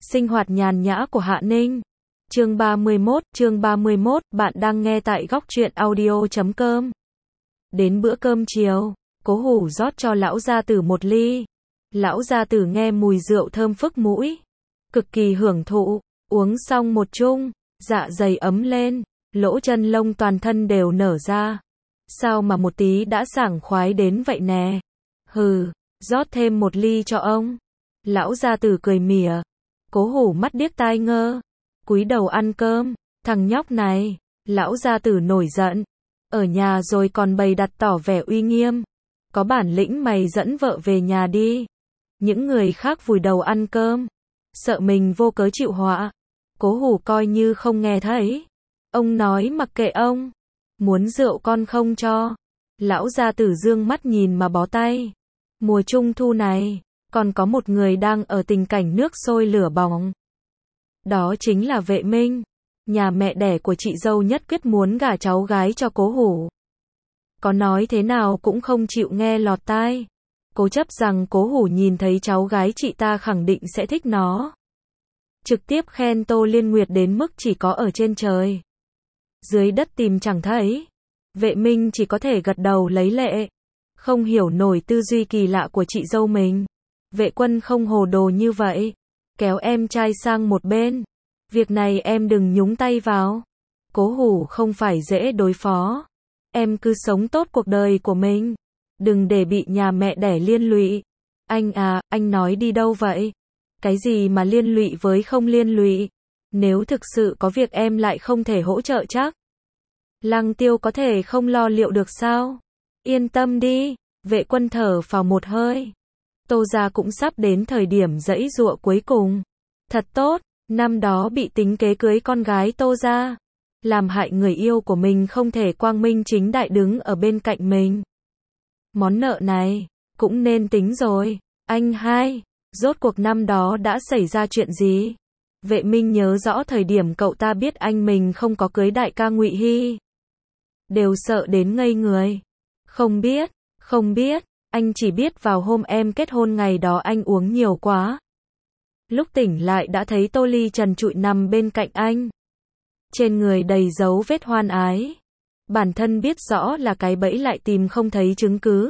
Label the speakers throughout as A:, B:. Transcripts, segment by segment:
A: Sinh hoạt nhàn nhã của Hạ Ninh. Chương 31, bạn đang nghe tại góc truyện audio.com. Đến bữa cơm chiều, Cố Hủ rót cho lão gia tử một ly. Lão gia tử nghe mùi rượu thơm phức mũi, cực kỳ hưởng thụ, uống xong một chung, dạ dày ấm lên, lỗ chân lông toàn thân đều nở ra. Sao mà một tí đã sảng khoái đến vậy nè? Hừ, rót thêm một ly cho ông. Lão gia tử cười mỉa. Cố Hủ mắt điếc tai ngơ, cúi đầu ăn cơm. Thằng nhóc này, lão gia tử nổi giận. Ở nhà rồi còn bày đặt tỏ vẻ uy nghiêm. Có bản lĩnh mày dẫn vợ về nhà đi. Những người khác vùi đầu ăn cơm, sợ mình vô cớ chịu họa. Cố Hủ coi như không nghe thấy. Ông nói mặc kệ ông. Muốn rượu con không cho. Lão gia tử dương mắt nhìn mà bó tay. Mùa trung thu này, còn có một người đang ở tình cảnh nước sôi lửa bỏng. Đó chính là Vệ Minh. Nhà mẹ đẻ của chị dâu nhất quyết muốn gả cháu gái cho Cố Hủ. Có nói thế nào cũng không chịu nghe lọt tai. Cố chấp rằng Cố Hủ nhìn thấy cháu gái chị ta khẳng định sẽ thích nó. Trực tiếp khen Tô Liên Nguyệt đến mức chỉ có ở trên trời, dưới đất tìm chẳng thấy. Vệ Minh chỉ có thể gật đầu lấy lệ. Không hiểu nổi tư duy kỳ lạ của chị dâu mình. Vệ Quân không hồ đồ như vậy. Kéo em trai sang một bên. Việc này em đừng nhúng tay vào. Cố Hủ không phải dễ đối phó. Em cứ sống tốt cuộc đời của mình. Đừng để bị nhà mẹ đẻ liên lụy. Anh à, anh nói đi đâu vậy? Cái gì mà liên lụy với không liên lụy? Nếu thực sự có việc em lại không thể hỗ trợ chắc. Lăng Tiêu có thể không lo liệu được sao? Yên tâm đi. Vệ Quân thở phào một hơi. Tô gia cũng sắp đến thời điểm giãy giụa cuối cùng. Thật tốt, năm đó bị tính kế cưới con gái Tô gia, làm hại người yêu của mình không thể quang minh chính đại đứng ở bên cạnh mình. Món nợ này, cũng nên tính rồi. Anh hai, rốt cuộc năm đó đã xảy ra chuyện gì? Vệ Minh nhớ rõ thời điểm cậu ta biết anh mình không có cưới đại ca Ngụy Hy, đều sợ đến ngây người. Không biết, anh chỉ biết vào hôm em kết hôn ngày đó anh uống nhiều quá. Lúc tỉnh lại đã thấy Tô Ly trần trụi nằm bên cạnh anh. Trên người đầy dấu vết hoan ái. Bản thân biết rõ là cái bẫy lại tìm không thấy chứng cứ.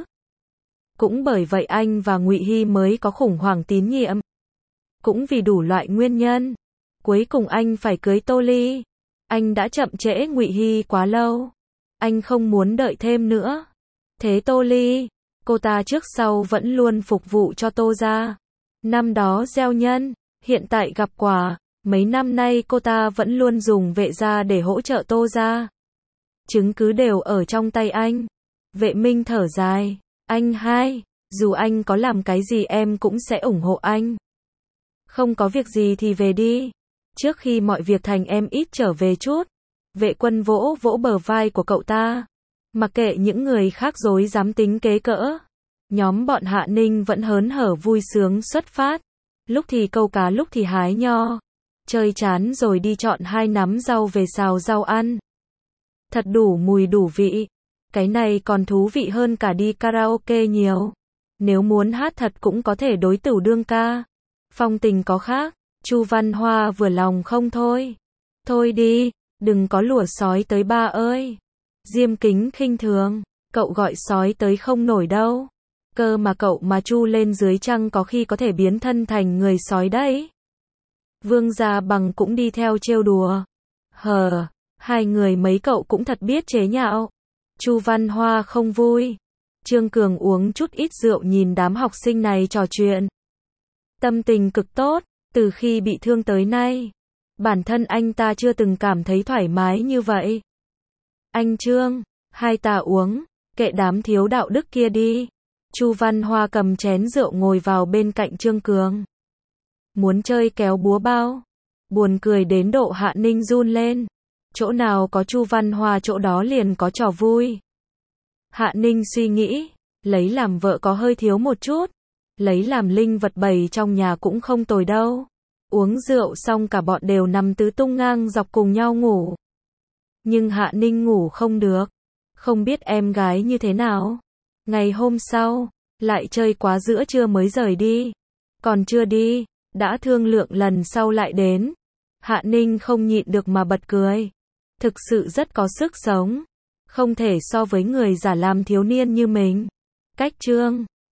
A: Cũng bởi vậy anh và Ngụy Hy mới có khủng hoảng tín nhiệm. Cũng vì đủ loại nguyên nhân, cuối cùng anh phải cưới Tô Ly. Anh đã chậm trễ Ngụy Hy quá lâu. Anh không muốn đợi thêm nữa. Thế Tô Ly, cô ta trước sau vẫn luôn phục vụ cho Tô gia. Năm đó gieo nhân, hiện tại gặp quả. Mấy năm nay cô ta vẫn luôn dùng Vệ gia để hỗ trợ Tô gia. Chứng cứ đều ở trong tay anh. Vệ Minh thở dài. Anh hai, dù anh có làm cái gì em cũng sẽ ủng hộ anh. Không có việc gì thì về đi. Trước khi mọi việc thành em ít trở về chút. Vệ Quân vỗ vỗ bờ vai của cậu ta. Mặc kệ những người khác dối dám tính kế cỡ. Nhóm bọn Hạ Ninh vẫn hớn hở vui sướng xuất phát. Lúc thì câu cá lúc thì hái nho. Chơi chán rồi đi chọn 2 nắm rau về xào rau ăn. Thật đủ mùi đủ vị. Cái này còn thú vị hơn cả đi karaoke nhiều. Nếu muốn hát thật cũng có thể đối tửu đương ca. Phong tình có khác. Chu Văn Hoa vừa lòng không thôi. Thôi đi, đừng có lủa sói tới ba ơi. Diêm Kính khinh thường. Cậu gọi sói tới không nổi đâu. Cơ mà cậu mà chu lên dưới trăng có khi có thể biến thân thành người sói đấy. Vương Gia Bằng cũng đi theo trêu đùa. Hờ, hai người mấy cậu cũng thật biết chế nhạo. Chu Văn Hoa không vui. Trương Cường uống chút ít rượu nhìn đám học sinh này trò chuyện. Tâm tình cực tốt, từ khi bị thương tới nay. Bản thân anh ta chưa từng cảm thấy thoải mái như vậy. Anh Trương, hai ta uống, kệ đám thiếu đạo đức kia đi. Chu Văn Hoa cầm chén rượu ngồi vào bên cạnh Trương Cường. Muốn chơi kéo búa bao. Buồn cười đến độ Hạ Ninh run lên. Chỗ nào có Chu Văn Hoa chỗ đó liền có trò vui. Hạ Ninh suy nghĩ, lấy làm vợ có hơi thiếu một chút. Lấy làm linh vật bày trong nhà cũng không tồi đâu. Uống rượu xong cả bọn đều nằm tứ tung ngang dọc cùng nhau ngủ. Nhưng Hạ Ninh ngủ không được. Không biết em gái như thế nào. Ngày hôm sau, lại chơi quá giữa trưa mới rời đi. Còn chưa đi, Đã thương lượng lần sau lại đến. Hạ Ninh không nhịn được mà bật cười. Thực sự rất có sức sống. Không thể so với người giả làm thiếu niên như mình. Cách chương